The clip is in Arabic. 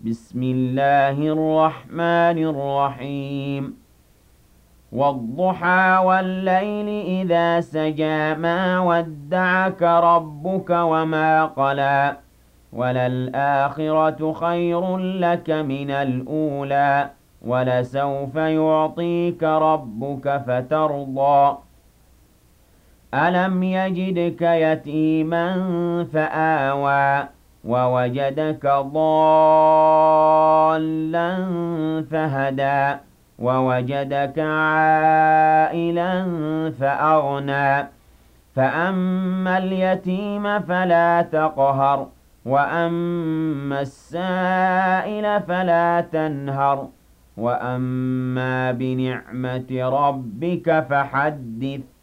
بسم الله الرحمن الرحيم والضحى والليل إذا سجى ما ودعك ربك وما قلى وللآخرة خير لك من الأولى ولسوف يعطيك ربك فترضى ألم يجدك يتيما فآوى ووجدك ضالا فهدى ووجدك عائلا فأغنى فأما اليتيم فلا تقهر وأما السائل فلا تنهر وأما بنعمة ربك فحدث